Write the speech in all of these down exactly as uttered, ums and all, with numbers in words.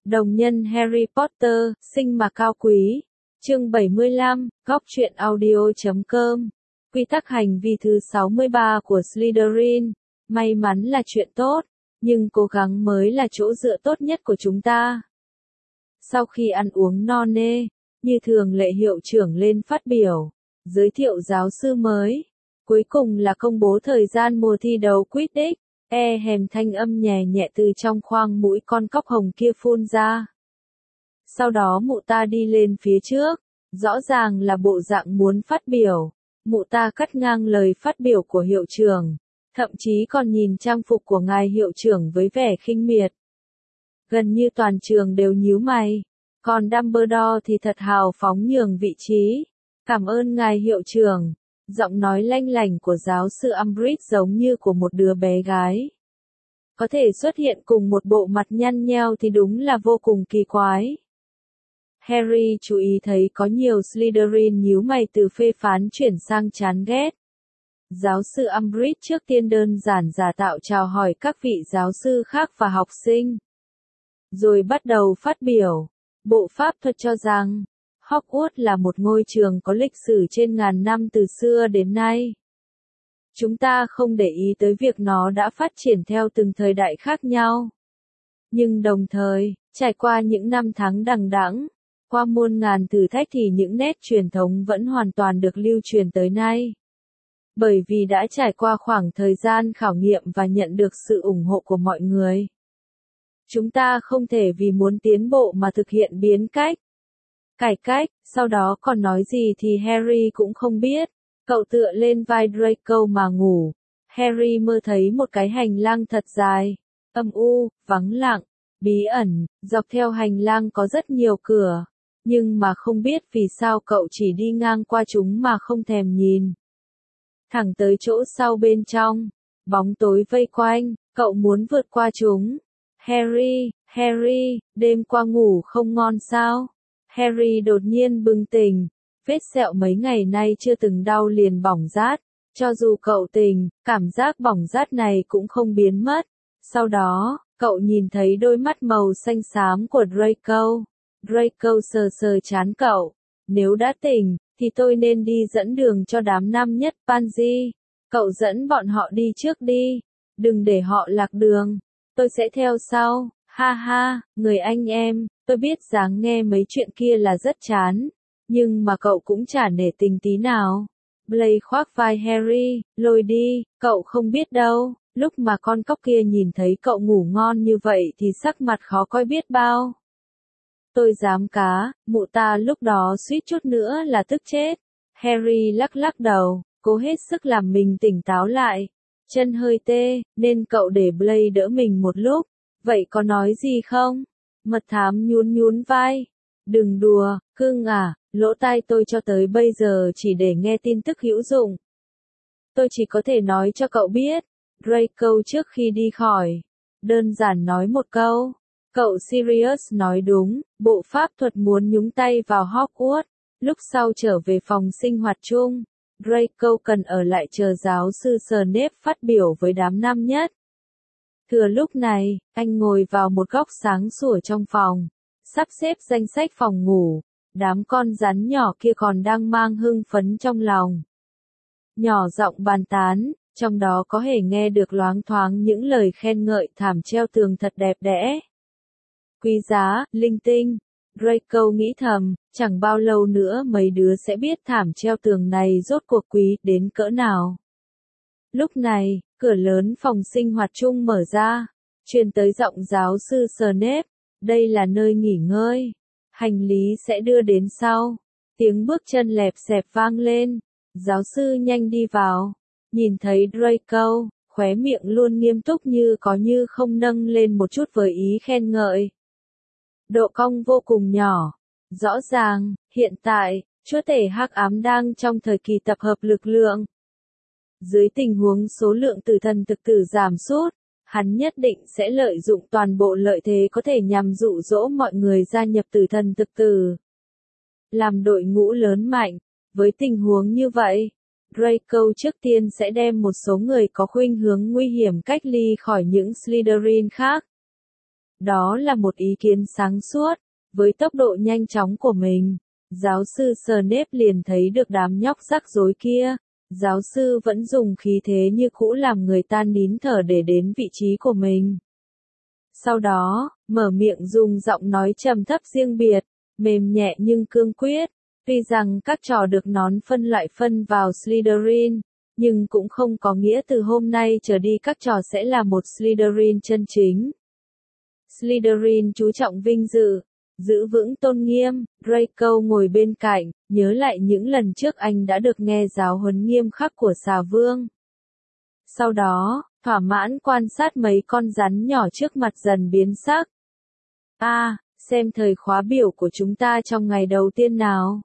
Đồng nhân Harry Potter, sinh mà cao quý. Chương bảy mươi lăm, góc truyện audio chấm com. Quy tắc hành vi thứ sáu mươi ba của Slytherin. May mắn là chuyện tốt, nhưng cố gắng mới là chỗ dựa tốt nhất của chúng ta. Sau khi ăn uống no nê, như thường lệ hiệu trưởng lên phát biểu, giới thiệu giáo sư mới. Cuối cùng là công bố thời gian mùa thi đấu Quidditch. E hèm thanh âm nhẹ nhẹ từ trong khoang mũi con cóc hồng kia phun ra. Sau đó mụ ta đi lên phía trước, rõ ràng là bộ dạng muốn phát biểu. Mụ ta cắt ngang lời phát biểu của hiệu trưởng, thậm chí còn nhìn trang phục của ngài hiệu trưởng với vẻ khinh miệt. Gần như toàn trường đều nhíu mày, còn Dumbledore thì thật hào phóng nhường vị trí. Cảm ơn ngài hiệu trưởng. Giọng nói lanh lảnh của giáo sư Umbridge giống như của một đứa bé gái. Có thể xuất hiện cùng một bộ mặt nhăn nheo thì đúng là vô cùng kỳ quái. Harry chú ý thấy có nhiều Slytherin nhíu mày từ phê phán chuyển sang chán ghét. Giáo sư Umbridge trước tiên đơn giản giả tạo chào hỏi các vị giáo sư khác và học sinh. Rồi bắt đầu phát biểu. Bộ pháp thuật cho rằng Hogwarts là một ngôi trường có lịch sử trên ngàn năm từ xưa đến nay. Chúng ta không để ý tới việc nó đã phát triển theo từng thời đại khác nhau. Nhưng đồng thời, trải qua những năm tháng đằng đẵng, qua muôn ngàn thử thách thì những nét truyền thống vẫn hoàn toàn được lưu truyền tới nay. Bởi vì đã trải qua khoảng thời gian khảo nghiệm và nhận được sự ủng hộ của mọi người. Chúng ta không thể vì muốn tiến bộ mà thực hiện biến cách. Cải cách, sau đó còn nói gì thì Harry cũng không biết. Cậu tựa lên vai Draco mà ngủ. Harry mơ thấy một cái hành lang thật dài, âm u, vắng lặng, bí ẩn, dọc theo hành lang có rất nhiều cửa. Nhưng mà không biết vì sao cậu chỉ đi ngang qua chúng mà không thèm nhìn. Thẳng tới chỗ sau bên trong, bóng tối vây quanh, cậu muốn vượt qua chúng. Harry, Harry, đêm qua ngủ không ngon sao? Harry đột nhiên bừng tỉnh, vết sẹo mấy ngày nay chưa từng đau liền bỏng rát, cho dù cậu tỉnh, cảm giác bỏng rát này cũng không biến mất. Sau đó, cậu nhìn thấy đôi mắt màu xanh xám của Draco. Draco sờ sờ trán cậu, nếu đã tỉnh, thì tôi nên đi dẫn đường cho đám năm nhất Pansy. Cậu dẫn bọn họ đi trước đi, đừng để họ lạc đường, tôi sẽ theo sau. Ha ha, người anh em, tôi biết dáng nghe mấy chuyện kia là rất chán, nhưng mà cậu cũng chả nể tình tí nào. Blaise khoác vai Harry, lôi đi, cậu không biết đâu, lúc mà con cóc kia nhìn thấy cậu ngủ ngon như vậy thì sắc mặt khó coi biết bao. Tôi dám cá, mụ ta lúc đó suýt chút nữa là tức chết. Harry lắc lắc đầu, cố hết sức làm mình tỉnh táo lại. Chân hơi tê, nên cậu để Blaise đỡ mình một lúc. Vậy có nói gì không? Mật thám nhún nhún vai. Đừng đùa, cưng à, lỗ tai tôi cho tới bây giờ chỉ để nghe tin tức hữu dụng. Tôi chỉ có thể nói cho cậu biết. Draco trước khi đi khỏi, đơn giản nói một câu. Cậu Sirius nói đúng, bộ pháp thuật muốn nhúng tay vào Hogwarts. Lúc sau trở về phòng sinh hoạt chung, Draco cần ở lại chờ giáo sư Snape phát biểu với đám năm nhất. Thừa lúc này, anh ngồi vào một góc sáng sủa trong phòng, sắp xếp danh sách phòng ngủ, đám con rắn nhỏ kia còn đang mang hưng phấn trong lòng. Nhỏ giọng bàn tán, trong đó có thể nghe được loáng thoáng những lời khen ngợi thảm treo tường thật đẹp đẽ. Quý giá, linh tinh, Draco nghĩ thầm, chẳng bao lâu nữa mấy đứa sẽ biết thảm treo tường này rốt cuộc quý đến cỡ nào. Lúc này, cửa lớn phòng sinh hoạt chung mở ra, truyền tới giọng giáo sư Snape, đây là nơi nghỉ ngơi, hành lý sẽ đưa đến sau. Tiếng bước chân lẹp xẹp vang lên, giáo sư nhanh đi vào, nhìn thấy Draco, khóe miệng luôn nghiêm túc như có như không nâng lên một chút với ý khen ngợi. Độ cong vô cùng nhỏ, rõ ràng, hiện tại, chúa tể hắc ám đang trong thời kỳ tập hợp lực lượng. Dưới tình huống số lượng tử thần thực tử giảm sút, hắn nhất định sẽ lợi dụng toàn bộ lợi thế có thể nhằm dụ dỗ mọi người gia nhập tử thần thực tử. Làm đội ngũ lớn mạnh, với tình huống như vậy, Draco trước tiên sẽ đem một số người có khuynh hướng nguy hiểm cách ly khỏi những Slytherin khác. Đó là một ý kiến sáng suốt. Với tốc độ nhanh chóng của mình, giáo sư Snape liền thấy được đám nhóc rắc rối kia. Giáo sư vẫn dùng khí thế như cũ làm người ta nín thở để đến vị trí của mình. Sau đó, mở miệng dùng giọng nói trầm thấp riêng biệt, mềm nhẹ nhưng cương quyết. Tuy rằng các trò được nón phân loại phân vào Slytherin, nhưng cũng không có nghĩa từ hôm nay trở đi các trò sẽ là một Slytherin chân chính. Slytherin chú trọng vinh dự, giữ vững tôn nghiêm. Draco ngồi bên cạnh, nhớ lại những lần trước anh đã được nghe giáo huấn nghiêm khắc của xà vương. Sau đó, thỏa mãn quan sát mấy con rắn nhỏ trước mặt dần biến sắc. À, xem thời khóa biểu của chúng ta trong ngày đầu tiên nào.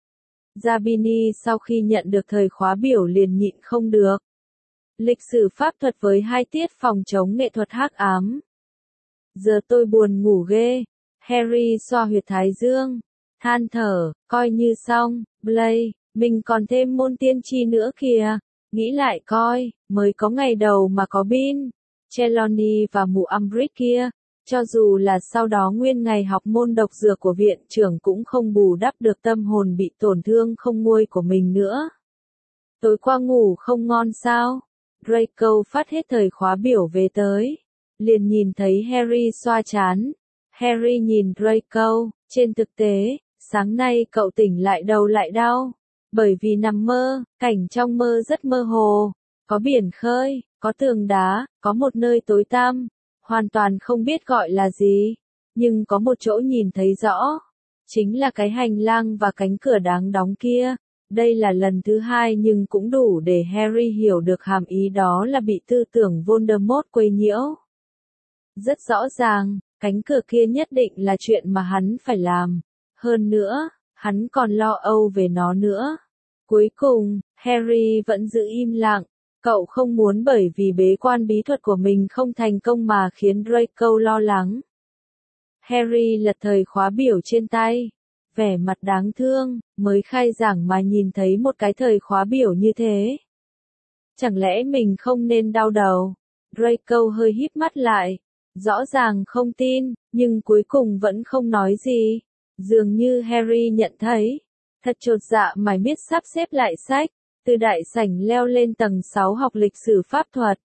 Zabini sau khi nhận được thời khóa biểu liền nhịn không được. Lịch sử pháp thuật với hai tiết phòng chống nghệ thuật hắc ám. Giờ tôi buồn ngủ ghê. Harry xoa huyệt thái dương, than thở, coi như xong. Blaise, mình còn thêm môn tiên tri nữa kìa. Nghĩ lại coi, mới có ngày đầu mà có Bin, Trelawney và mụ Umbridge kia. Cho dù là sau đó nguyên ngày học môn độc dược của viện trưởng cũng không bù đắp được tâm hồn bị tổn thương không nguôi của mình nữa. Tối qua ngủ không ngon sao? Draco phát hết thời khóa biểu về tới. Liền nhìn thấy Harry xoa trán. Harry nhìn Draco, trên thực tế, sáng nay cậu tỉnh lại đầu lại đau. Bởi vì nằm mơ, cảnh trong mơ rất mơ hồ. Có biển khơi, có tường đá, có một nơi tối tăm. Hoàn toàn không biết gọi là gì. Nhưng có một chỗ nhìn thấy rõ. Chính là cái hành lang và cánh cửa đáng đóng kia. Đây là lần thứ hai nhưng cũng đủ để Harry hiểu được hàm ý đó là bị tư tưởng Voldemort quấy nhiễu. Rất rõ ràng, cánh cửa kia nhất định là chuyện mà hắn phải làm. Hơn nữa, hắn còn lo âu về nó nữa. Cuối cùng, Harry vẫn giữ im lặng. Cậu không muốn bởi vì bế quan bí thuật của mình không thành công mà khiến Draco lo lắng. Harry lật thời khóa biểu trên tay. Vẻ mặt đáng thương, mới khai giảng mà nhìn thấy một cái thời khóa biểu như thế. Chẳng lẽ mình không nên đau đầu? Draco hơi híp mắt lại. Rõ ràng không tin, nhưng cuối cùng vẫn không nói gì. Dường như Harry nhận thấy. Thật chột dạ mải miết sắp xếp lại sách. Từ đại sảnh leo lên tầng sáu học lịch sử pháp thuật.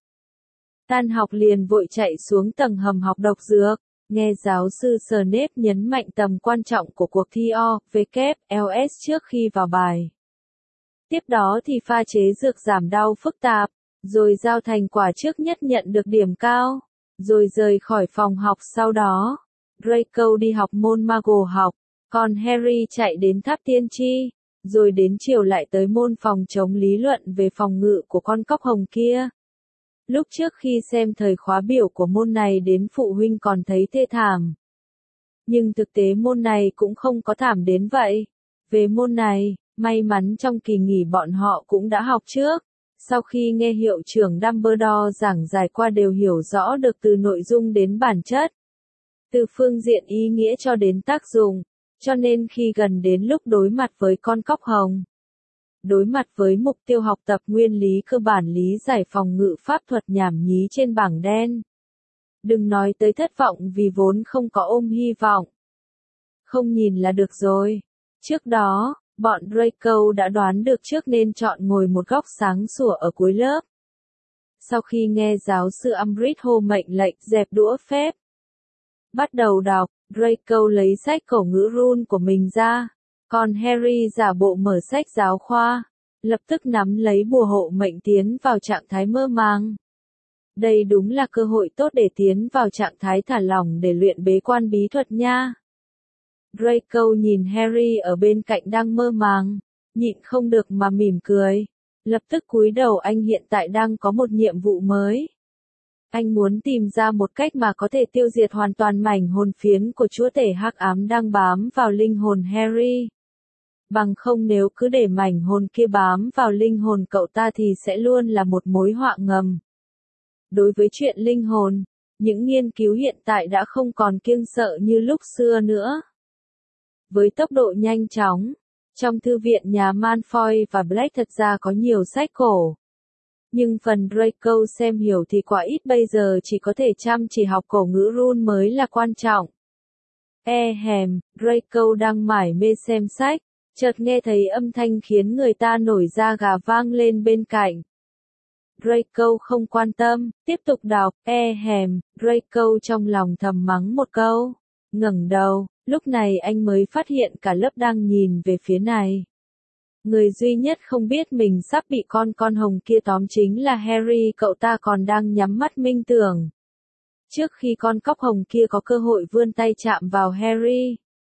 Tan học liền vội chạy xuống tầng hầm học độc dược. Nghe giáo sư Snape nhấn mạnh tầm quan trọng của cuộc thi O, W, L S trước khi vào bài. Tiếp đó thì pha chế dược giảm đau phức tạp. Rồi giao thành quả trước nhất nhận được điểm cao. Rồi rời khỏi phòng học sau đó. Draco đi học môn Mago học. Còn Harry chạy đến tháp tiên tri. Rồi đến chiều lại tới môn phòng chống lý luận về phòng ngự của con cóc hồng kia. Lúc trước khi xem thời khóa biểu của môn này đến phụ huynh còn thấy thê thảm. Nhưng thực tế môn này cũng không có thảm đến vậy. Về môn này, may mắn trong kỳ nghỉ bọn họ cũng đã học trước. Sau khi nghe hiệu trưởng Dumbledore giảng giải qua đều hiểu rõ được từ nội dung đến bản chất. Từ phương diện ý nghĩa cho đến tác dụng. Cho nên khi gần đến lúc đối mặt với con cóc hồng, đối mặt với mục tiêu học tập nguyên lý cơ bản lý giải phòng ngự pháp thuật nhảm nhí trên bảng đen. Đừng nói tới thất vọng vì vốn không có ôm hy vọng. Không nhìn là được rồi. Trước đó, bọn Draco đã đoán được trước nên chọn ngồi một góc sáng sủa ở cuối lớp. Sau khi nghe giáo sư Umbridge hô mệnh lệnh dẹp đũa phép, bắt đầu đọc, Draco lấy sách cổ ngữ run của mình ra. Còn Harry giả bộ mở sách giáo khoa, lập tức nắm lấy bùa hộ mệnh tiến vào trạng thái mơ màng. Đây đúng là cơ hội tốt để tiến vào trạng thái thả lỏng để luyện bế quan bí thuật nha. Draco nhìn Harry ở bên cạnh đang mơ màng, nhịn không được mà mỉm cười. Lập tức cúi đầu, anh hiện tại đang có một nhiệm vụ mới. Anh muốn tìm ra một cách mà có thể tiêu diệt hoàn toàn mảnh hồn phiến của chúa tể hắc ám đang bám vào linh hồn Harry. Bằng không nếu cứ để mảnh hồn kia bám vào linh hồn cậu ta thì sẽ luôn là một mối họa ngầm. Đối với chuyện linh hồn, những nghiên cứu hiện tại đã không còn kiêng sợ như lúc xưa nữa. Với tốc độ nhanh chóng, trong thư viện nhà Malfoy và Black thật ra có nhiều sách cổ. Nhưng phần Draco xem hiểu thì quá ít, bây giờ chỉ có thể chăm chỉ học cổ ngữ run mới là quan trọng. E hèm, Draco đang mải mê xem sách, chợt nghe thấy âm thanh khiến người ta nổi da gà vang lên bên cạnh. Draco không quan tâm, tiếp tục đọc, e hèm, Draco trong lòng thầm mắng một câu. Ngẩng đầu, lúc này anh mới phát hiện cả lớp đang nhìn về phía này. Người duy nhất không biết mình sắp bị con con hồng kia tóm chính là Harry, cậu ta còn đang nhắm mắt minh tưởng. Trước khi con cóc hồng kia có cơ hội vươn tay chạm vào Harry,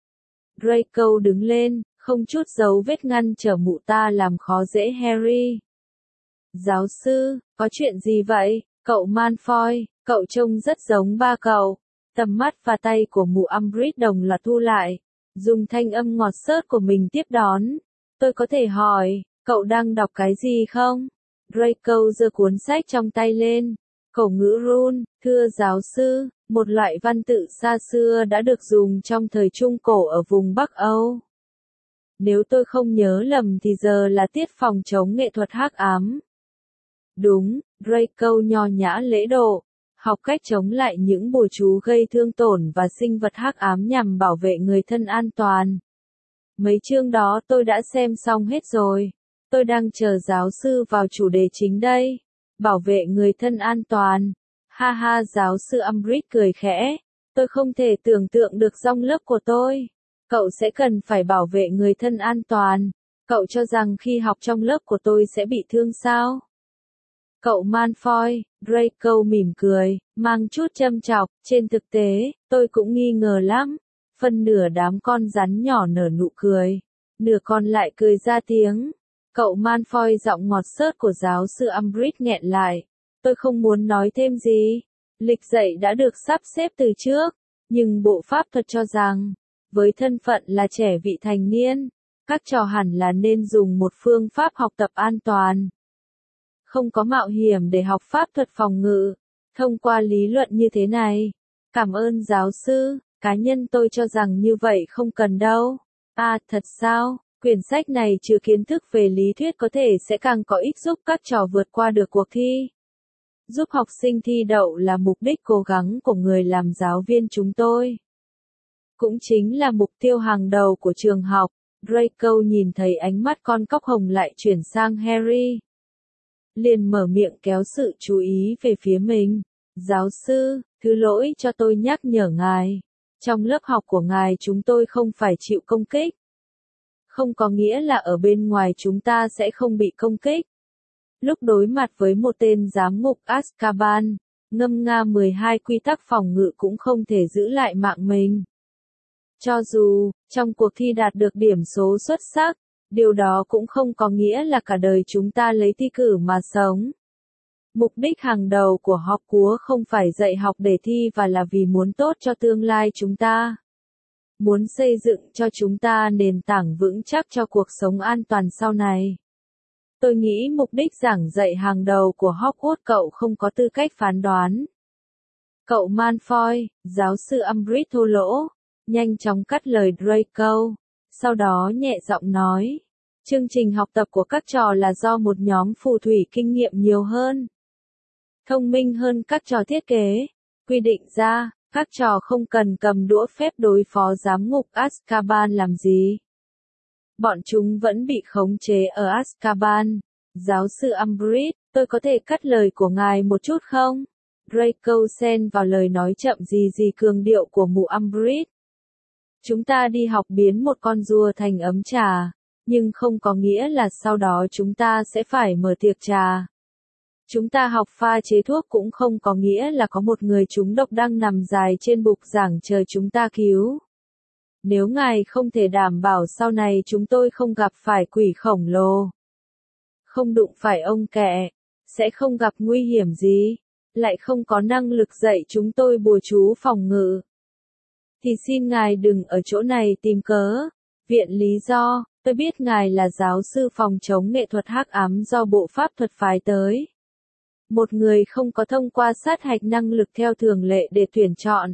Draco đứng lên, không chút dấu vết ngăn trở mụ ta làm khó dễ Harry. Giáo sư, có chuyện gì vậy? Cậu Malfoy, cậu trông rất giống ba cậu. Tầm mắt và tay của mụ Umbridge đồng loạt thu lại, dùng thanh âm ngọt xớt của mình tiếp đón. Tôi có thể hỏi, cậu đang đọc cái gì không? Draco giơ cuốn sách trong tay lên. Cổ ngữ run, thưa giáo sư, một loại văn tự xa xưa đã được dùng trong thời Trung Cổ ở vùng Bắc Âu. Nếu tôi không nhớ lầm thì giờ là tiết phòng chống nghệ thuật hắc ám. Đúng, Draco nho nhã lễ độ, học cách chống lại những bùa chú gây thương tổn và sinh vật hắc ám nhằm bảo vệ người thân an toàn. Mấy chương đó tôi đã xem xong hết rồi. Tôi đang chờ giáo sư vào chủ đề chính đây. Bảo vệ người thân an toàn. Ha ha, giáo sư Umbridge cười khẽ. Tôi không thể tưởng tượng được trong lớp của tôi. Cậu sẽ cần phải bảo vệ người thân an toàn. Cậu cho rằng khi học trong lớp của tôi sẽ bị thương sao? Cậu Malfoy, Draco mỉm cười, mang chút châm chọc, trên thực tế, tôi cũng nghi ngờ lắm. Phân nửa đám con rắn nhỏ nở nụ cười, nửa còn lại cười ra tiếng. Cậu Malfoy giọng ngọt xớt của giáo sư Umbridge nghẹn lại. Tôi không muốn nói thêm gì. Lịch dạy đã được sắp xếp từ trước, nhưng bộ pháp thuật cho rằng, với thân phận là trẻ vị thành niên, các trò hẳn là nên dùng một phương pháp học tập an toàn. Không có mạo hiểm để học pháp thuật phòng ngự, thông qua lý luận như thế này. Cảm ơn giáo sư, cá nhân tôi cho rằng như vậy không cần đâu. À, thật sao? Quyển sách này chứa kiến thức về lý thuyết có thể sẽ càng có ích giúp các trò vượt qua được cuộc thi. Giúp học sinh thi đậu là mục đích cố gắng của người làm giáo viên chúng tôi. Cũng chính là mục tiêu hàng đầu của trường học. Draco nhìn thấy ánh mắt con cóc hồng lại chuyển sang Harry. Liền mở miệng kéo sự chú ý về phía mình. Giáo sư, thứ lỗi cho tôi nhắc nhở ngài. Trong lớp học của ngài chúng tôi không phải chịu công kích. Không có nghĩa là ở bên ngoài chúng ta sẽ không bị công kích. Lúc đối mặt với một tên giám ngục Azkaban, ngâm nga mười hai quy tắc phòng ngự cũng không thể giữ lại mạng mình. Cho dù, trong cuộc thi đạt được điểm số xuất sắc, điều đó cũng không có nghĩa là cả đời chúng ta lấy thi cử mà sống. Mục đích hàng đầu của học cúa không phải dạy học để thi và là vì muốn tốt cho tương lai chúng ta. Muốn xây dựng cho chúng ta nền tảng vững chắc cho cuộc sống an toàn sau này. Tôi nghĩ mục đích giảng dạy hàng đầu của Hogwarts cậu không có tư cách phán đoán. Cậu Malfoy, giáo sư Umbridge thô lỗ, nhanh chóng cắt lời Draco, sau đó nhẹ giọng nói. Chương trình học tập của các trò là do một nhóm phù thủy kinh nghiệm nhiều hơn. Thông minh hơn các trò thiết kế. Quy định ra, các trò không cần cầm đũa phép đối phó giám ngục Azkaban làm gì. Bọn chúng vẫn bị khống chế ở Azkaban. Giáo sư Umbridge, tôi có thể cắt lời của ngài một chút không? Draco xen vào lời nói chậm gì gì cường điệu của mụ Umbridge. Chúng ta đi học biến một con rùa thành ấm trà, nhưng không có nghĩa là sau đó chúng ta sẽ phải mở tiệc trà. Chúng ta học pha chế thuốc cũng không có nghĩa là có một người trúng độc đang nằm dài trên bục giảng chờ chúng ta cứu. Nếu ngài không thể đảm bảo sau này chúng tôi không gặp phải quỷ khổng lồ, không đụng phải ông kẹ, sẽ không gặp nguy hiểm gì, lại không có năng lực dạy chúng tôi bùa chú phòng ngự, thì xin ngài đừng ở chỗ này tìm cớ, viện lý do. Tôi biết ngài là giáo sư phòng chống nghệ thuật hắc ám do bộ pháp thuật phái tới. Một người không có thông qua sát hạch năng lực theo thường lệ để tuyển chọn.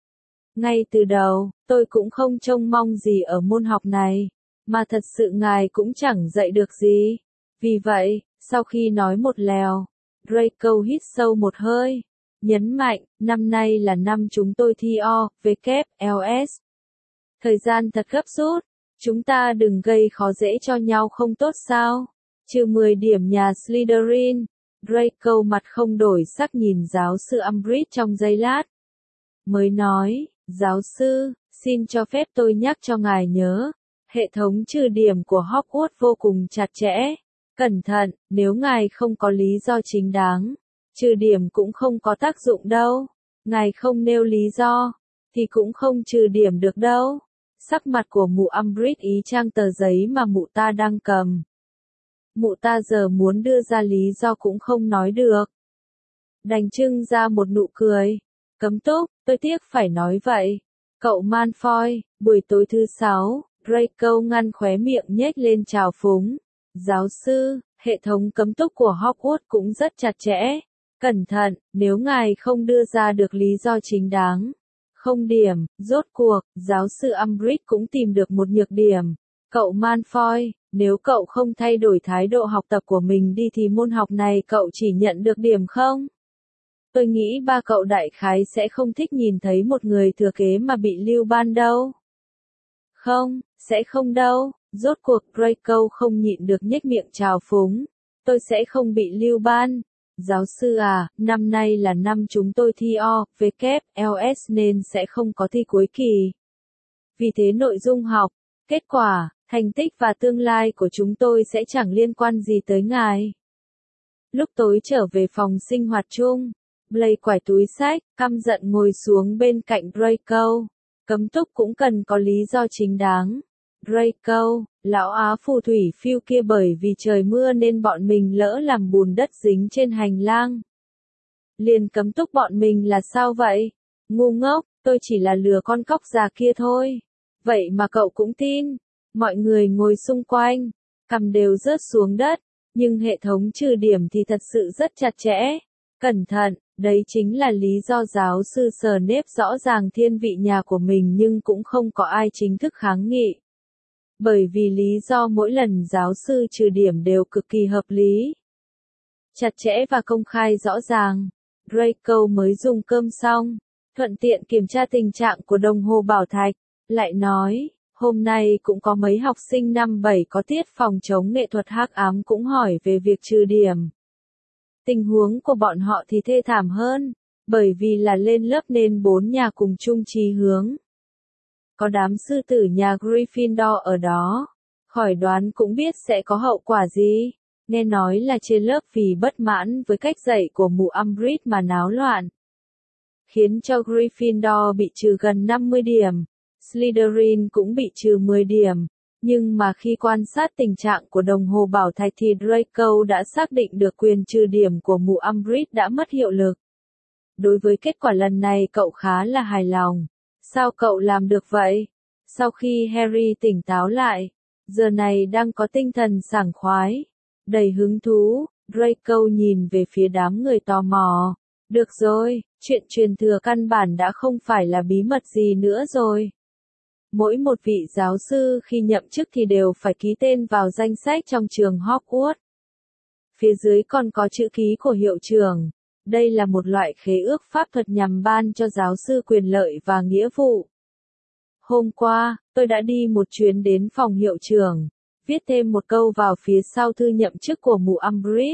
Ngay từ đầu, tôi cũng không trông mong gì ở môn học này, mà thật sự ngài cũng chẳng dạy được gì. Vì vậy, sau khi nói một lèo, Draco hít sâu một hơi, nhấn mạnh, năm nay là năm chúng tôi thi O, W, L S. Thời gian thật gấp rút, chúng ta đừng gây khó dễ cho nhau không tốt sao? Trừ mười điểm nhà Slytherin, Draco mặt không đổi sắc nhìn giáo sư Umbridge trong giây lát. Mới nói, giáo sư, xin cho phép tôi nhắc cho ngài nhớ, hệ thống trừ điểm của Hogwarts vô cùng chặt chẽ. Cẩn thận, nếu ngài không có lý do chính đáng, trừ điểm cũng không có tác dụng đâu. Ngài không nêu lý do, thì cũng không trừ điểm được đâu. Sắc mặt của mụ Umbridge ý trang tờ giấy mà mụ ta đang cầm. Mụ ta giờ muốn đưa ra lý do cũng không nói được. Đành trưng ra một nụ cười. Cấm túc, tôi tiếc phải nói vậy. Cậu Malfoy, buổi tối thứ sáu, Draco ngăn khóe miệng nhếch lên trào phúng. Giáo sư, hệ thống cấm túc của Hogwarts cũng rất chặt chẽ. Cẩn thận, nếu ngài không đưa ra được lý do chính đáng. Không điểm, rốt cuộc, giáo sư Umbridge cũng tìm được một nhược điểm. Cậu Malfoy, nếu cậu không thay đổi thái độ học tập của mình đi thì môn học này cậu chỉ nhận được điểm không? Tôi nghĩ ba cậu đại khái sẽ không thích nhìn thấy một người thừa kế mà bị lưu ban đâu. Không, sẽ không đâu. Rốt cuộc Draco không nhịn được nhếch miệng trào phúng. Tôi sẽ không bị lưu ban. Giáo sư à, năm nay là năm chúng tôi thi O, W, L S nên sẽ không có thi cuối kỳ. Vì thế nội dung học, kết quả, thành tích và tương lai của chúng tôi sẽ chẳng liên quan gì tới ngài. Lúc tối trở về phòng sinh hoạt chung, Blaise quải túi sách, căm giận ngồi xuống bên cạnh Draco. Cấm túc cũng cần có lý do chính đáng. Draco, lão á phù thủy phiêu kia bởi vì trời mưa nên bọn mình lỡ làm bùn đất dính trên hành lang. Liền cấm túc bọn mình là sao vậy? Ngu ngốc, tôi chỉ là lừa con cóc già kia thôi. Vậy mà cậu cũng tin. Mọi người ngồi xung quanh, cằm đều rớt xuống đất, nhưng hệ thống trừ điểm thì thật sự rất chặt chẽ. Cẩn thận, đấy chính là lý do giáo sư Snape rõ ràng thiên vị nhà của mình nhưng cũng không có ai chính thức kháng nghị. Bởi vì lý do mỗi lần giáo sư trừ điểm đều cực kỳ hợp lý. Chặt chẽ và công khai rõ ràng. Draco mới dùng cơm xong, thuận tiện kiểm tra tình trạng của đồng hồ bảo thạch, lại nói, hôm nay cũng có mấy học sinh năm bảy có tiết phòng chống nghệ thuật hắc ám cũng hỏi về việc trừ điểm. Tình huống của bọn họ thì thê thảm hơn, bởi vì là lên lớp nên bốn nhà cùng chung chí hướng. Có đám sư tử nhà Gryffindor ở đó, khỏi đoán cũng biết sẽ có hậu quả gì. Nghe nói là trên lớp vì bất mãn với cách dạy của mụ Umbridge mà náo loạn, khiến cho Gryffindor bị trừ gần năm mươi điểm, Slytherin cũng bị trừ mười điểm. Nhưng mà khi quan sát tình trạng của đồng hồ bảo thạch thì Draco đã xác định được quyền trừ điểm của mụ Umbridge đã mất hiệu lực. Đối với kết quả lần này cậu khá là hài lòng. Sao cậu làm được vậy? Sau khi Harry tỉnh táo lại, giờ này đang có tinh thần sảng khoái, đầy hứng thú, Draco nhìn về phía đám người tò mò. Được rồi, chuyện truyền thừa căn bản đã không phải là bí mật gì nữa rồi. Mỗi một vị giáo sư khi nhậm chức thì đều phải ký tên vào danh sách trong trường Hogwarts. Phía dưới còn có chữ ký của hiệu trưởng. Đây là một loại khế ước pháp thuật nhằm ban cho giáo sư quyền lợi và nghĩa vụ. Hôm qua, tôi đã đi một chuyến đến phòng hiệu trưởng, viết thêm một câu vào phía sau thư nhậm chức của mụ Umbridge.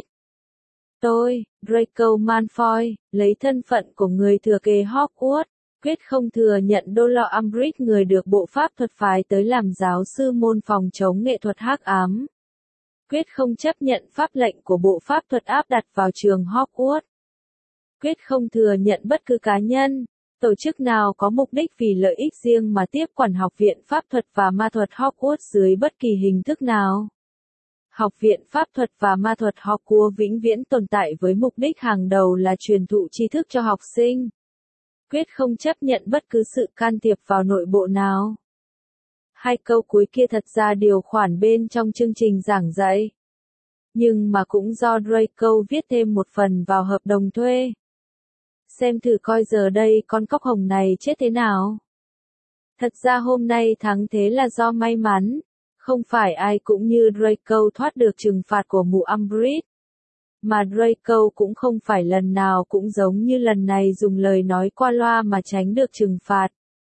Tôi, Draco Malfoy, lấy thân phận của người thừa kế Hogwarts, quyết không thừa nhận Dolores Umbridge người được bộ pháp thuật phái tới làm giáo sư môn phòng chống nghệ thuật hắc ám. Quyết không chấp nhận pháp lệnh của bộ pháp thuật áp đặt vào trường Hogwarts. Quyết không thừa nhận bất cứ cá nhân, tổ chức nào có mục đích vì lợi ích riêng mà tiếp quản Học viện Pháp thuật và Ma thuật Hogwarts dưới bất kỳ hình thức nào. Học viện Pháp thuật và Ma thuật Hogwarts vĩnh viễn tồn tại với mục đích hàng đầu là truyền thụ tri thức cho học sinh. Quyết không chấp nhận bất cứ sự can thiệp vào nội bộ nào. Hai câu cuối kia thật ra điều khoản bên trong chương trình giảng dạy. Nhưng mà cũng do Draco viết thêm một phần vào hợp đồng thuê. Xem thử coi giờ đây con cóc hồng này chết thế nào. Thật ra hôm nay thắng thế là do may mắn, Không phải ai cũng như Draco thoát được trừng phạt của mụ Umbridge. Mà Draco cũng không phải lần nào cũng giống như lần này dùng lời nói qua loa mà tránh được trừng phạt.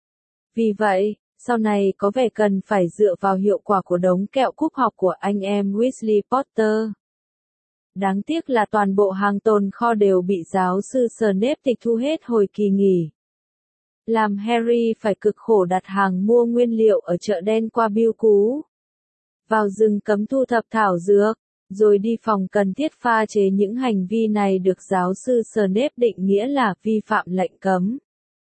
Vì vậy, sau này có vẻ cần phải dựa vào hiệu quả của đống kẹo cúp học của anh em Weasley Potter. Đáng tiếc là toàn bộ hàng tồn kho đều bị giáo sư Snape tịch thu hết hồi kỳ nghỉ. Làm Harry phải cực khổ đặt hàng mua nguyên liệu ở chợ đen qua bưu cú. Vào rừng cấm thu thập thảo dược, rồi đi phòng cần thiết pha chế những hành vi này được giáo sư Snape định nghĩa là vi phạm lệnh cấm.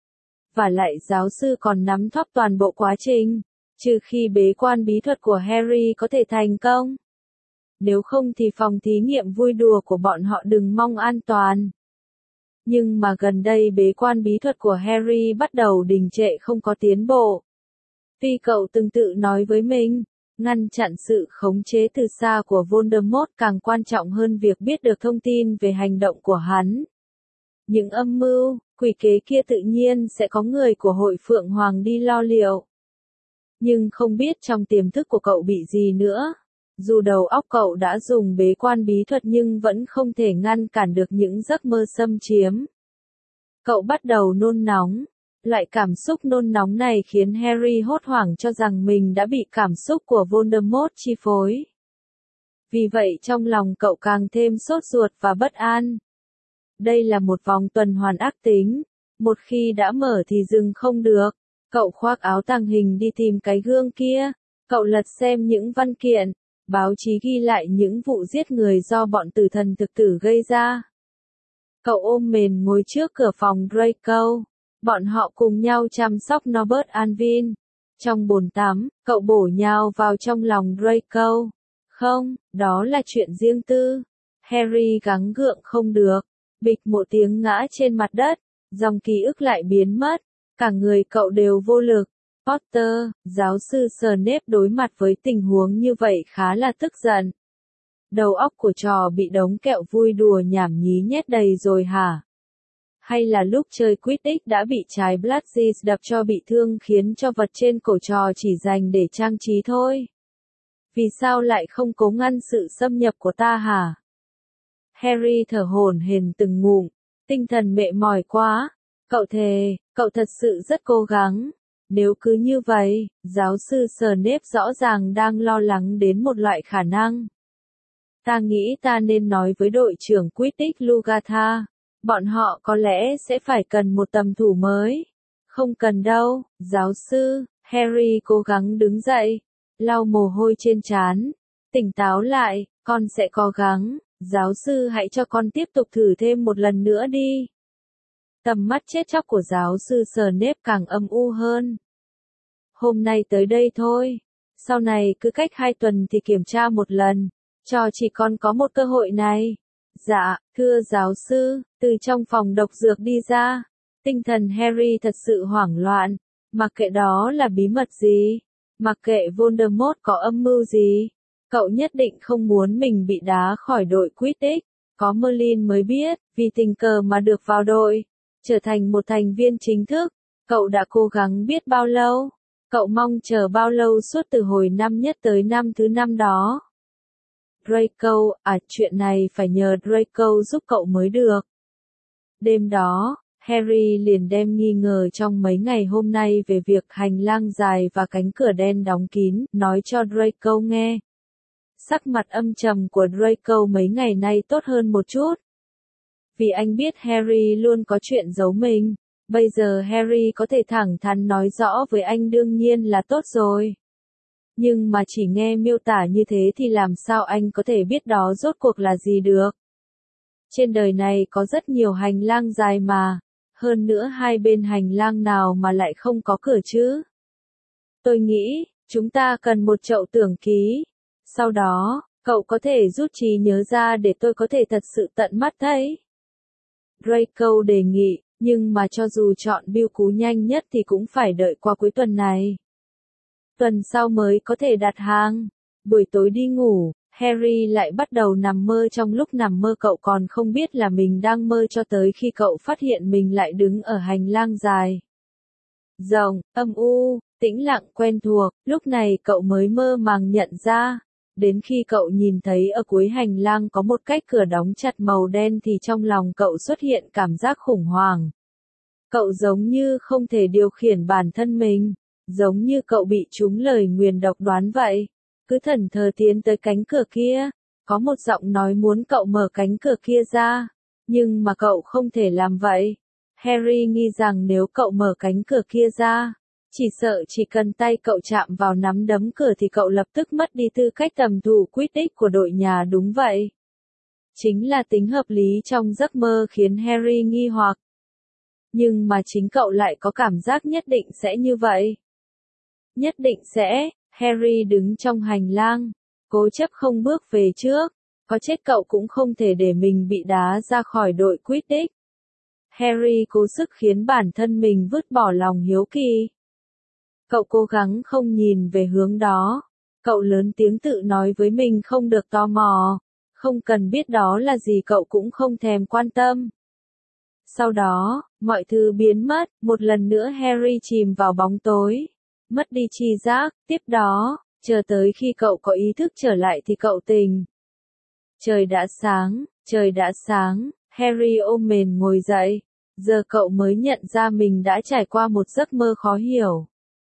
Và lại giáo sư còn nắm thóp toàn bộ quá trình, trừ khi bế quan bí thuật của Harry có thể thành công. Nếu không thì phòng thí nghiệm vui đùa của bọn họ đừng mong an toàn. Nhưng mà gần đây bế quan bí thuật của Harry bắt đầu đình trệ không có tiến bộ. Tuy cậu từng tự nói với mình, ngăn chặn sự khống chế từ xa của Voldemort càng quan trọng hơn việc biết được thông tin về hành động của hắn. Những âm mưu, quỷ kế kia tự nhiên sẽ có người của hội Phượng Hoàng đi lo liệu. Nhưng không biết trong tiềm thức của cậu bị gì nữa. Dù đầu óc cậu đã dùng bế quan bí thuật nhưng vẫn không thể ngăn cản được những giấc mơ xâm chiếm. Cậu bắt đầu nôn nóng. Loại cảm xúc nôn nóng này khiến Harry hốt hoảng cho rằng mình đã bị cảm xúc của Voldemort chi phối. Vì vậy trong lòng cậu càng thêm sốt ruột và bất an. Đây là một vòng tuần hoàn ác tính. Một khi đã mở thì dừng không được. Cậu khoác áo tàng hình đi tìm cái gương kia. Cậu lật xem những văn kiện, báo chí ghi lại những vụ giết người do bọn tử thần thực tử gây ra. Cậu ôm mền ngồi trước cửa phòng Draco. Bọn họ cùng nhau chăm sóc Norbert Alvin. Trong bồn tắm, cậu bổ nhào vào trong lòng Draco. Không, đó là chuyện riêng tư. Harry gắng gượng không được. Bịch một tiếng ngã trên mặt đất. Dòng ký ức lại biến mất. Cả người cậu đều vô lực. Potter, giáo sư Snape đối mặt với tình huống như vậy khá là tức giận. Đầu óc của trò bị đống kẹo vui đùa nhảm nhí nhét đầy rồi hả? Hay là lúc chơi Quidditch đã bị trái Bludgeon đập cho bị thương khiến cho vật trên cổ trò chỉ dành để trang trí thôi? Vì sao lại không cố ngăn sự xâm nhập của ta hả? Harry thở hổn hển từng ngụm, tinh thần mệt mỏi quá. Cậu thề, cậu thật sự rất cố gắng. Nếu cứ như vậy, giáo sư Snape rõ ràng đang lo lắng đến một loại khả năng. Ta nghĩ ta nên nói với đội trưởng Quidditch Lugatha. Bọn họ có lẽ sẽ phải cần một tầm thủ mới. Không cần đâu, giáo sư. Harry cố gắng đứng dậy, lau mồ hôi trên trán. Tỉnh táo lại, con sẽ cố gắng. Giáo sư hãy cho con tiếp tục thử thêm một lần nữa đi. Tầm mắt chết chóc của giáo sư Snape càng âm u hơn. Hôm nay tới đây thôi. Sau này cứ cách hai tuần thì kiểm tra một lần. Cho chỉ con có một cơ hội này. Dạ, thưa giáo sư, từ trong phòng độc dược đi ra. Tinh thần Harry thật sự hoảng loạn. Mặc kệ đó là bí mật gì. Mặc kệ Voldemort có âm mưu gì. Cậu nhất định không muốn mình bị đá khỏi đội Quidditch. Có Merlin mới biết, vì tình cờ mà được vào đội. Trở thành một thành viên chính thức. Cậu đã cố gắng biết bao lâu. Cậu mong chờ bao lâu suốt từ hồi năm nhất tới năm thứ năm đó. Draco, à chuyện này phải nhờ Draco giúp cậu mới được. Đêm đó, Harry liền đem nghi ngờ trong mấy ngày hôm nay về việc hành lang dài và cánh cửa đen đóng kín, nói cho Draco nghe. Sắc mặt âm trầm của Draco mấy ngày nay tốt hơn một chút. Vì anh biết Harry luôn có chuyện giấu mình. Bây giờ Harry có thể thẳng thắn nói rõ với anh đương nhiên là tốt rồi. Nhưng mà chỉ nghe miêu tả như thế thì làm sao anh có thể biết đó rốt cuộc là gì được. Trên đời này có rất nhiều hành lang dài mà. Hơn nữa hai bên hành lang nào mà lại không có cửa chứ. Tôi nghĩ, chúng ta cần một chậu tưởng ký. Sau đó, cậu có thể rút trí nhớ ra để tôi có thể thật sự tận mắt thấy. Draco đề nghị, nhưng mà cho dù chọn bưu cú nhanh nhất thì cũng phải đợi qua cuối tuần này. Tuần sau mới có thể đặt hàng. Buổi tối đi ngủ, Harry lại bắt đầu nằm mơ. Trong lúc nằm mơ cậu còn không biết là mình đang mơ cho tới khi cậu phát hiện mình lại đứng ở hành lang dài. Rộng, âm u, Tĩnh lặng quen thuộc, lúc này cậu mới mơ màng nhận ra. Đến khi cậu nhìn thấy ở cuối hành lang có một cách cửa đóng chặt màu đen thì trong lòng cậu xuất hiện cảm giác khủng hoảng. Cậu giống như không thể điều khiển bản thân mình, giống như cậu bị trúng lời nguyền độc đoán vậy. Cứ thẫn thờ tiến tới cánh cửa kia, có một giọng nói muốn cậu mở cánh cửa kia ra, nhưng mà cậu không thể làm vậy. Harry nghi rằng nếu cậu mở cánh cửa kia ra, chỉ sợ chỉ cần tay cậu chạm vào nắm đấm cửa thì cậu lập tức mất đi tư cách tầm thủ Quidditch của đội nhà đúng vậy. Chính là tính hợp lý trong giấc mơ khiến Harry nghi hoặc. Nhưng mà chính cậu lại có cảm giác nhất định sẽ như vậy. Nhất định sẽ, Harry đứng trong hành lang, cố chấp không bước về trước, có chết cậu cũng không thể để mình bị đá ra khỏi đội Quidditch. Harry cố sức khiến bản thân mình vứt bỏ lòng hiếu kỳ. Cậu cố gắng không nhìn về hướng đó. Cậu lớn tiếng tự nói với mình không được tò mò, không cần biết đó là gì cậu cũng không thèm quan tâm. Sau đó, mọi thứ biến mất, một lần nữa Harry chìm vào bóng tối, mất đi tri giác, tiếp đó, chờ tới khi cậu có ý thức trở lại thì cậu tỉnh. Trời đã sáng, trời đã sáng, Harry ôm mền ngồi dậy, giờ cậu mới nhận ra mình đã trải qua một giấc mơ khó hiểu.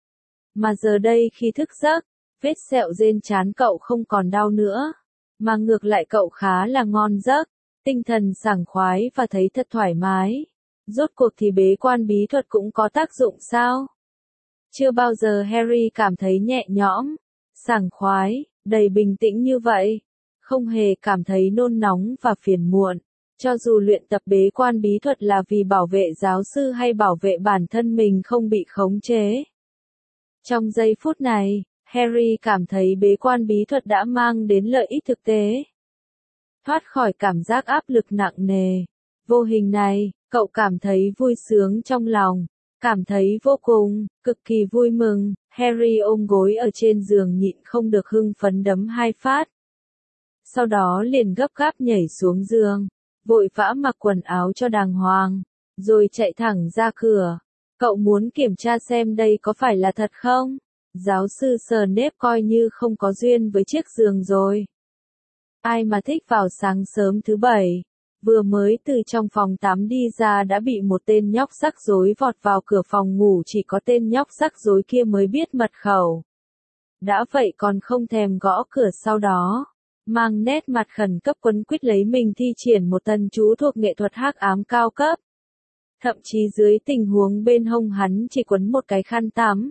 Mà giờ đây khi thức giấc, vết sẹo trên trán cậu không còn đau nữa, mà ngược lại cậu khá là ngon giấc, tinh thần sảng khoái và thấy thật thoải mái. Rốt cuộc thì bế quan bí thuật cũng có tác dụng sao? Chưa bao giờ Harry cảm thấy nhẹ nhõm, sảng khoái, đầy bình tĩnh như vậy, không hề cảm thấy nôn nóng và phiền muộn. Cho dù luyện tập bế quan bí thuật là vì bảo vệ giáo sư hay bảo vệ bản thân mình không bị khống chế. Trong giây phút này, Harry cảm thấy bế quan bí thuật đã mang đến lợi ích thực tế. Thoát khỏi cảm giác áp lực nặng nề, vô hình này, cậu cảm thấy vui sướng trong lòng, cảm thấy vô cùng, cực kỳ vui mừng. Harry ôm gối ở trên giường nhịn không được hưng phấn đấm hai phát. Sau đó liền gấp gáp nhảy xuống giường, vội vã mặc quần áo cho đàng hoàng, rồi chạy thẳng ra cửa. Cậu muốn kiểm tra xem đây có phải là thật không? Giáo sư Snape coi như không có duyên với chiếc giường rồi. Ai mà thích vào sáng sớm thứ bảy, vừa mới từ trong phòng tắm đi ra đã bị một tên nhóc rắc rối vọt vào cửa phòng ngủ, chỉ có tên nhóc rắc rối kia mới biết mật khẩu. Đã vậy còn không thèm gõ cửa sau đó, mang nét mặt khẩn cấp quấn quýt lấy mình thi triển một thần chú thuộc nghệ thuật hắc ám cao cấp. Thậm chí dưới tình huống bên hông hắn chỉ quấn một cái khăn tắm.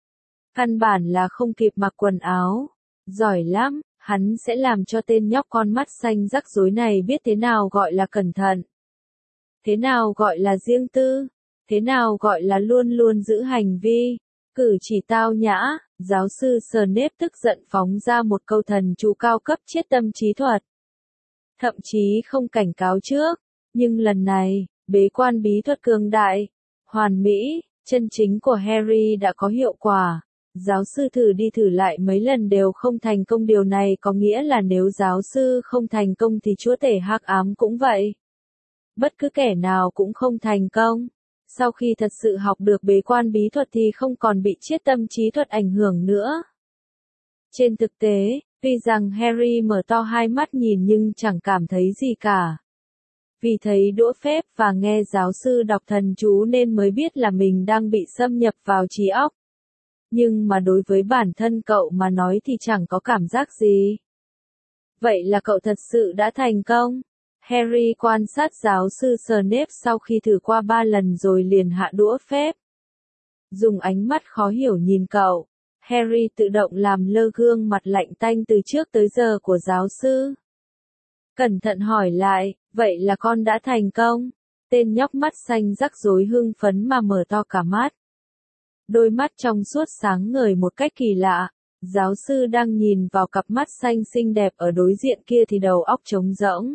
Căn bản là không kịp mặc quần áo. Giỏi lắm, hắn sẽ làm cho tên nhóc con mắt xanh rắc rối này biết thế nào gọi là cẩn thận. Thế nào gọi là riêng tư. Thế nào gọi là luôn luôn giữ hành vi. Cử chỉ tao nhã. Giáo sư Snape tức giận phóng ra một câu thần chú cao cấp chiết tâm trí thuật. Thậm chí không cảnh cáo trước. Nhưng lần này, bế quan bí thuật cường đại, hoàn mỹ, chân chính của Harry đã có hiệu quả. Giáo sư thử đi thử lại mấy lần đều không thành công, điều này có nghĩa là nếu giáo sư không thành công thì chúa tể hắc ám cũng vậy. Bất cứ kẻ nào cũng không thành công. Sau khi thật sự học được bế quan bí thuật thì không còn bị chiết tâm trí thuật ảnh hưởng nữa. Trên thực tế, tuy rằng Harry mở to hai mắt nhìn nhưng chẳng cảm thấy gì cả. Vì thấy đũa phép và nghe giáo sư đọc thần chú nên mới biết là mình đang bị xâm nhập vào trí óc. Nhưng mà đối với bản thân cậu mà nói thì chẳng có cảm giác gì. Vậy là cậu thật sự đã thành công. Harry quan sát giáo sư Snape sau khi thử qua ba lần rồi liền hạ đũa phép. Dùng ánh mắt khó hiểu nhìn cậu, Harry tự động làm lơ gương mặt lạnh tanh từ trước tới giờ của giáo sư. Cẩn thận hỏi lại, vậy là con đã thành công? Tên nhóc mắt xanh rắc rối hưng phấn mà mở to cả mắt. Đôi mắt trong suốt sáng ngời một cách kỳ lạ. Giáo sư đang nhìn vào cặp mắt xanh xinh đẹp ở đối diện kia thì đầu óc trống rỗng.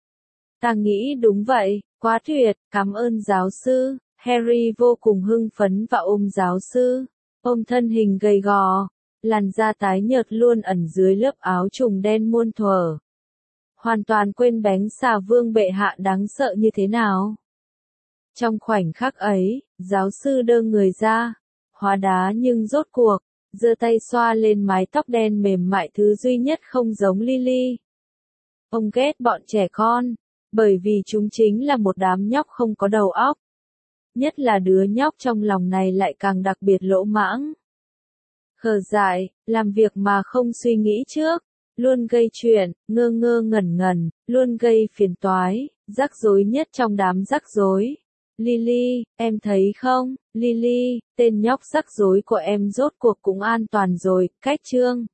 Ta nghĩ đúng vậy, quá tuyệt, cảm ơn giáo sư. Harry vô cùng hưng phấn và ôm giáo sư. Ôm thân hình gầy gò, làn da tái nhợt luôn ẩn dưới lớp áo trùng đen muôn thuở. Hoàn toàn quên bén xà vương bệ hạ đáng sợ như thế nào. Trong khoảnh khắc ấy, giáo sư đơ người ra, hóa đá nhưng rốt cuộc, giơ tay xoa lên mái tóc đen mềm mại thứ duy nhất không giống Lily. Ông ghét bọn trẻ con, bởi vì chúng chính là một đám nhóc không có đầu óc. Nhất là đứa nhóc trong lòng này lại càng đặc biệt lỗ mãng. Khờ dại, làm việc mà không suy nghĩ trước, luôn gây chuyện, ngơ ngơ ngẩn ngẩn, luôn gây phiền toái, rắc rối nhất trong đám rắc rối. Lily, em thấy không, Lily, tên nhóc rắc rối của em rốt cuộc cũng an toàn rồi, cách chương.